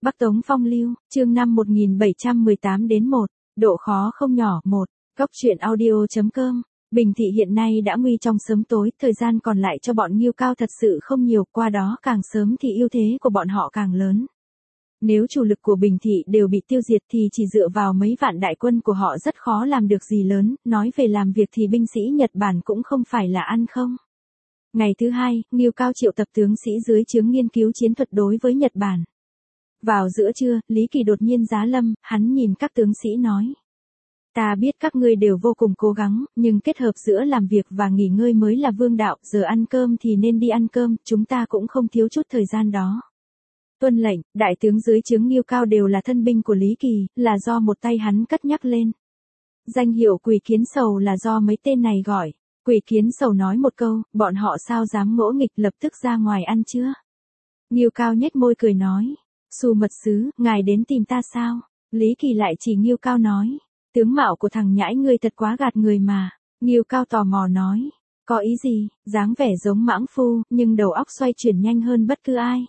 Bắc Tống Phong Lưu, chương 5 1718-1, độ khó không nhỏ. 1. Góc truyện audio.com. Bình Thị hiện nay đã nguy trong sớm tối, thời gian còn lại cho bọn Ngưu Cao thật sự không nhiều, qua đó càng sớm thì ưu thế của bọn họ càng lớn. Nếu chủ lực của Bình Thị đều bị tiêu diệt thì chỉ dựa vào mấy vạn đại quân của họ rất khó làm được gì lớn, nói về làm việc thì binh sĩ Nhật Bản cũng không phải là ăn không. Ngày thứ hai, Ngưu Cao triệu tập tướng sĩ dưới trướng nghiên cứu chiến thuật đối với Nhật Bản. Vào giữa trưa, Lý Kỳ đột nhiên giá lâm, hắn nhìn các tướng sĩ nói. Ta biết các ngươi đều vô cùng cố gắng, nhưng kết hợp giữa làm việc và nghỉ ngơi mới là vương đạo, giờ ăn cơm thì nên đi ăn cơm, chúng ta cũng không thiếu chút thời gian đó. Tuân lệnh, đại tướng dưới trướng Ngưu Cao đều là thân binh của Lý Kỳ, là do một tay hắn cất nhắc lên. Danh hiệu Quỷ Kiến Sầu là do mấy tên này gọi. Quỷ Kiến Sầu nói một câu, bọn họ sao dám ngỗ nghịch, lập tức ra ngoài ăn chưa? Ngưu Cao nhếch môi cười nói. Xu mật sứ, ngài đến tìm ta sao? Lý Kỳ lại chỉ Ngưu Cao nói. Tướng mạo của thằng nhãi ngươi thật quá gạt người mà. Ngưu Cao tò mò nói. Có ý gì? Dáng vẻ giống mãng phu, nhưng đầu óc xoay chuyển nhanh hơn bất cứ ai.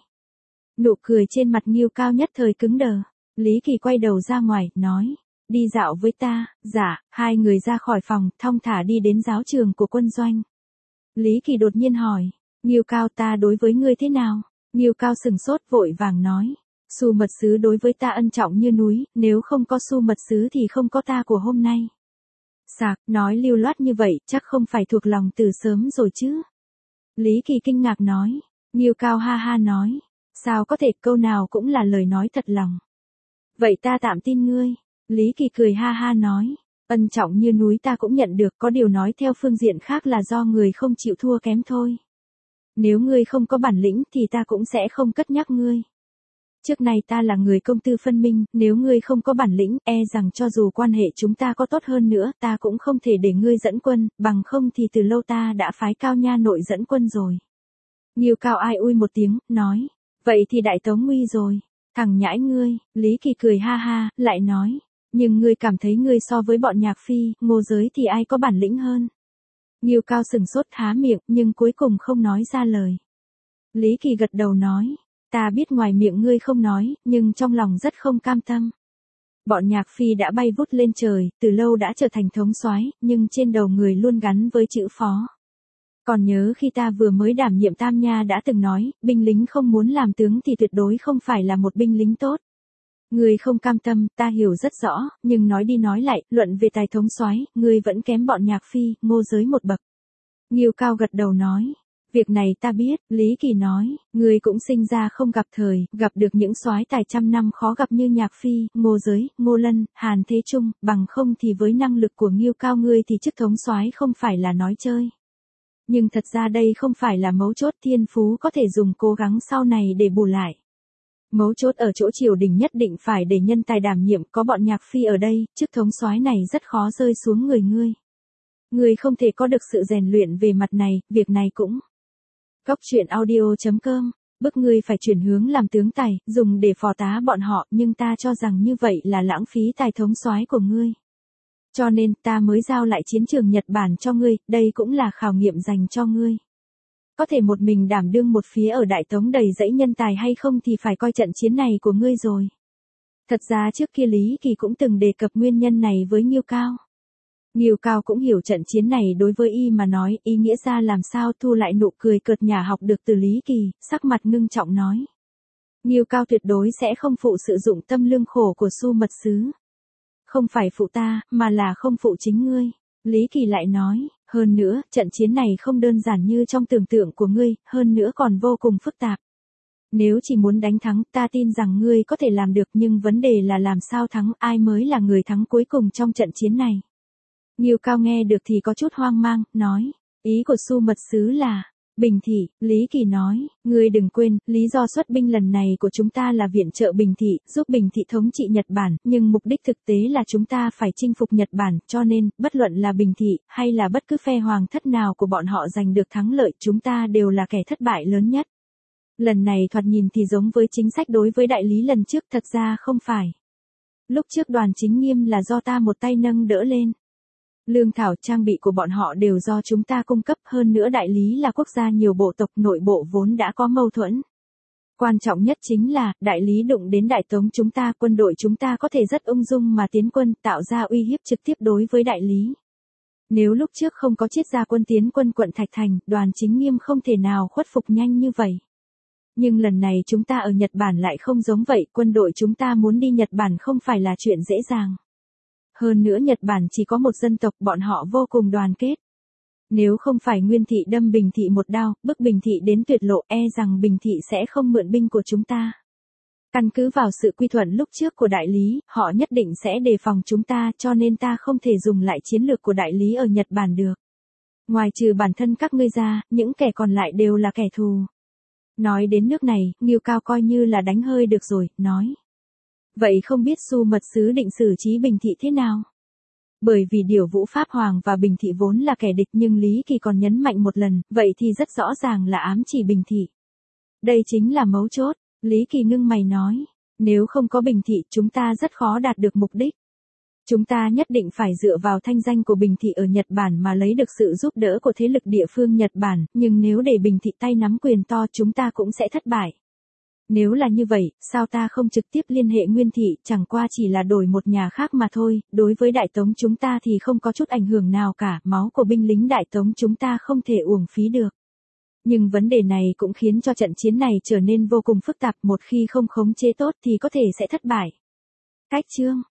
Nụ cười trên mặt Ngưu Cao nhất thời cứng đờ. Lý Kỳ quay đầu ra ngoài, nói. Đi dạo với ta. Dạ. Hai người ra khỏi phòng, thong thả đi đến giáo trường của quân doanh. Lý Kỳ đột nhiên hỏi. Ngưu Cao, ta đối với ngươi thế nào? Ngưu Cao sừng sốt vội vàng nói. Xu mật sứ đối với ta ân trọng như núi, nếu không có Xu mật sứ thì không có ta của hôm nay. Sạc, nói lưu loát như vậy, chắc không phải thuộc lòng từ sớm rồi chứ? Lý Kỳ kinh ngạc nói. Ngưu Cao ha ha nói. Sao có thể, câu nào cũng là lời nói thật lòng. Vậy ta tạm tin ngươi. Lý Kỳ cười ha ha nói. Ân trọng như núi ta cũng nhận được, có điều nói theo phương diện khác là do người không chịu thua kém thôi. Nếu ngươi không có bản lĩnh thì ta cũng sẽ không cất nhắc ngươi. Trước này ta là người công tư phân minh, nếu ngươi không có bản lĩnh, e rằng cho dù quan hệ chúng ta có tốt hơn nữa, ta cũng không thể để ngươi dẫn quân, bằng không thì từ lâu ta đã phái Cao Nha nội dẫn quân rồi. Ngưu Cao ai ui một tiếng, nói, vậy thì đại tống nguy rồi, thằng nhãi ngươi. Lý Kỳ cười ha ha, lại nói, nhưng ngươi cảm thấy ngươi so với bọn Nhạc Phi, Ngô Giới thì ai có bản lĩnh hơn. Ngưu Cao sừng sốt há miệng, nhưng cuối cùng không nói ra lời. Lý Kỳ gật đầu nói. Ta biết ngoài miệng ngươi không nói, nhưng trong lòng rất không cam tâm. Bọn Nhạc Phi đã bay vút lên trời, từ lâu đã trở thành thống soái, nhưng trên đầu người luôn gắn với chữ phó. Còn nhớ khi ta vừa mới đảm nhiệm Tam Nha đã từng nói, binh lính không muốn làm tướng thì tuyệt đối không phải là một binh lính tốt. Ngươi không cam tâm, ta hiểu rất rõ, nhưng nói đi nói lại, luận về tài thống soái, ngươi vẫn kém bọn Nhạc Phi, Ngô Giới một bậc. Ngưu Cao gật đầu nói. Việc này ta biết, Lý Kỳ nói, ngươi cũng sinh ra không gặp thời, gặp được những soái tài trăm năm khó gặp như Nhạc Phi, Ngô Giới, Ngô Lân, Hàn Thế Trung, bằng không thì với năng lực của Ngưu Cao ngươi thì chức thống soái không phải là nói chơi. Nhưng thật ra đây không phải là mấu chốt, thiên phú có thể dùng cố gắng sau này để bù lại. Mấu chốt ở chỗ triều đình nhất định phải để nhân tài đảm nhiệm, có bọn Nhạc Phi ở đây, chức thống soái này rất khó rơi xuống người ngươi. Ngươi không thể có được sự rèn luyện về mặt này, việc này cũng. Góc truyện audio.com, bức ngươi phải chuyển hướng làm tướng tài, dùng để phò tá bọn họ, nhưng ta cho rằng như vậy là lãng phí tài thống soái của ngươi. Cho nên ta mới giao lại chiến trường Nhật Bản cho ngươi, đây cũng là khảo nghiệm dành cho ngươi. Có thể một mình đảm đương một phía ở Đại Tống đầy dẫy nhân tài hay không thì phải coi trận chiến này của ngươi rồi. Thật ra trước kia Lý Kỳ cũng từng đề cập nguyên nhân này với Ngưu Cao. Ngưu Cao cũng hiểu trận chiến này đối với y mà nói, ý nghĩa ra làm sao thu lại nụ cười cợt nhả học được từ Lý Kỳ, sắc mặt ngưng trọng nói. Ngưu Cao tuyệt đối sẽ không phụ sự dụng tâm lương khổ của Xu mật sứ. Không phải phụ ta, mà là không phụ chính ngươi. Lý Kỳ lại nói, hơn nữa, trận chiến này không đơn giản như trong tưởng tượng của ngươi, hơn nữa còn vô cùng phức tạp. Nếu chỉ muốn đánh thắng, ta tin rằng ngươi có thể làm được, nhưng vấn đề là làm sao thắng, ai mới là người thắng cuối cùng trong trận chiến này. Ngưu Cao nghe được thì có chút hoang mang, nói, ý của Xu mật sứ là, Bình Thị. Lý Kỳ nói, ngươi đừng quên, lý do xuất binh lần này của chúng ta là viện trợ Bình Thị, giúp Bình Thị thống trị Nhật Bản, nhưng mục đích thực tế là chúng ta phải chinh phục Nhật Bản, cho nên, bất luận là Bình Thị, hay là bất cứ phe hoàng thất nào của bọn họ giành được thắng lợi, chúng ta đều là kẻ thất bại lớn nhất. Lần này thoạt nhìn thì giống với chính sách đối với đại lý lần trước, thật ra không phải. Lúc trước Đoàn Chính Nghiêm là do ta một tay nâng đỡ lên. Lương thảo trang bị của bọn họ đều do chúng ta cung cấp, hơn nữa đại lý là quốc gia nhiều bộ tộc, nội bộ vốn đã có mâu thuẫn. Quan trọng nhất chính là, đại lý đụng đến đại tống chúng ta, quân đội chúng ta có thể rất ung dung mà tiến quân, tạo ra uy hiếp trực tiếp đối với đại lý. Nếu lúc trước không có triết gia quân tiến quân quận Thạch Thành, Đoàn Chính Nghiêm không thể nào khuất phục nhanh như vậy. Nhưng lần này chúng ta ở Nhật Bản lại không giống vậy, quân đội chúng ta muốn đi Nhật Bản không phải là chuyện dễ dàng. Hơn nữa Nhật Bản chỉ có một dân tộc, bọn họ vô cùng đoàn kết. Nếu không phải Nguyên Thị đâm Bình Thị một đao, bức Bình Thị đến tuyệt lộ, e rằng Bình Thị sẽ không mượn binh của chúng ta. Căn cứ vào sự quy thuận lúc trước của đại lý, họ nhất định sẽ đề phòng chúng ta, cho nên ta không thể dùng lại chiến lược của đại lý ở Nhật Bản được. Ngoài trừ bản thân các ngươi ra, những kẻ còn lại đều là kẻ thù. Nói đến nước này, Ngưu Cao coi như là đánh hơi được rồi, nói. Vậy không biết Xu Mật Sứ định xử trí Bình Thị thế nào? Bởi vì Điểu Vũ Pháp Hoàng và Bình Thị vốn là kẻ địch, nhưng Lý Kỳ còn nhấn mạnh một lần, vậy thì rất rõ ràng là ám chỉ Bình Thị. Đây chính là mấu chốt. Lý Kỳ ngưng mày nói, nếu không có Bình Thị chúng ta rất khó đạt được mục đích. Chúng ta nhất định phải dựa vào thanh danh của Bình Thị ở Nhật Bản mà lấy được sự giúp đỡ của thế lực địa phương Nhật Bản, nhưng nếu để Bình Thị tay nắm quyền to chúng ta cũng sẽ thất bại. Nếu là như vậy, sao ta không trực tiếp liên hệ Nguyên Thị, chẳng qua chỉ là đổi một nhà khác mà thôi, đối với Đại Tống chúng ta thì không có chút ảnh hưởng nào cả, máu của binh lính Đại Tống chúng ta không thể uổng phí được. Nhưng vấn đề này cũng khiến cho trận chiến này trở nên vô cùng phức tạp, một khi không khống chế tốt thì có thể sẽ thất bại. Cách chương